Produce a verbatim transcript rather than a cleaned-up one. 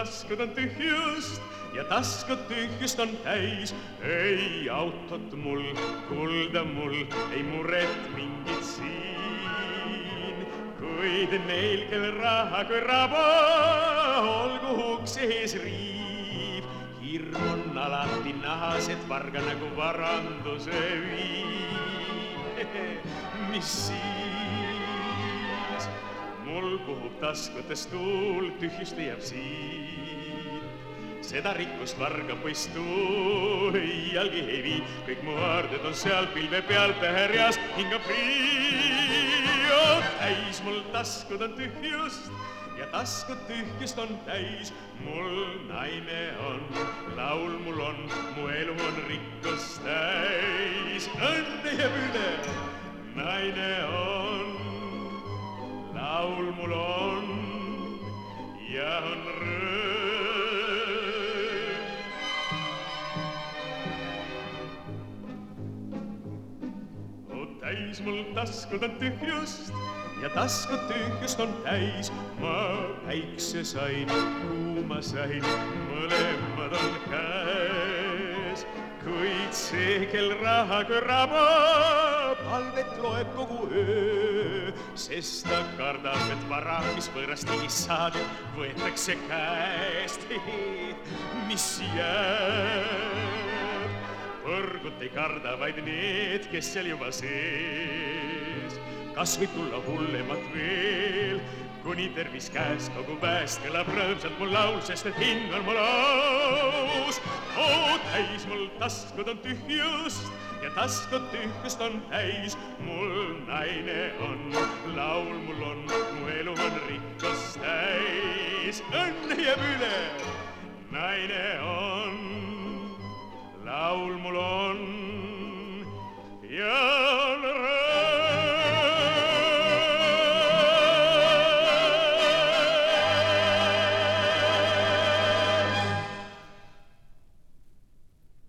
taskud on tühjust ja taskud tühjust on täis. Ei autot mul, kulda mul, ei muret mingit siin. Kuid neil, kel raha kui raba, olgu ukse ees riiv. Hirm on alati nahas, et varga nagu varanduse viib. Mis siis? Mul puhub taskutes tuul, tühjust leiab siin. Seda rikkust varga poistu iialgi ei vii. Kõik mu aarded on seal pilve peal täherjas, hingab Rio. Täis mul taskud on tühjust ja taskud tühjust on täis. Mul naine on, laul mul on, mu elu on rikkust täis. Õnne jääb üle, naine on, laul mul on ja on rõõm. O täis mul taskud on tühjust ja taskud tühjust on täis. Ma päikse sain, kuuma sain, mõlemad on käes. Kuid see, kel raha kui raba, palvet loeb kogu öö. Sest ta kardab, et vara, mis võõrast ei saadud, võetakse käest. Mis jääb? Põrgut ei karda vaid need, kes seal juba sees. Kas võib tulla hullemat veel, kuni tervis käes kogu väest kõlab rõõmsalt mul laul, sest et hing on mul aus. O täis mul taskud on tühjust ja taskud tühjust on täis. Mul naine on, laul mul on, mu elu on rikkust täis. Õnne jääb üle, naine on, laul mul on.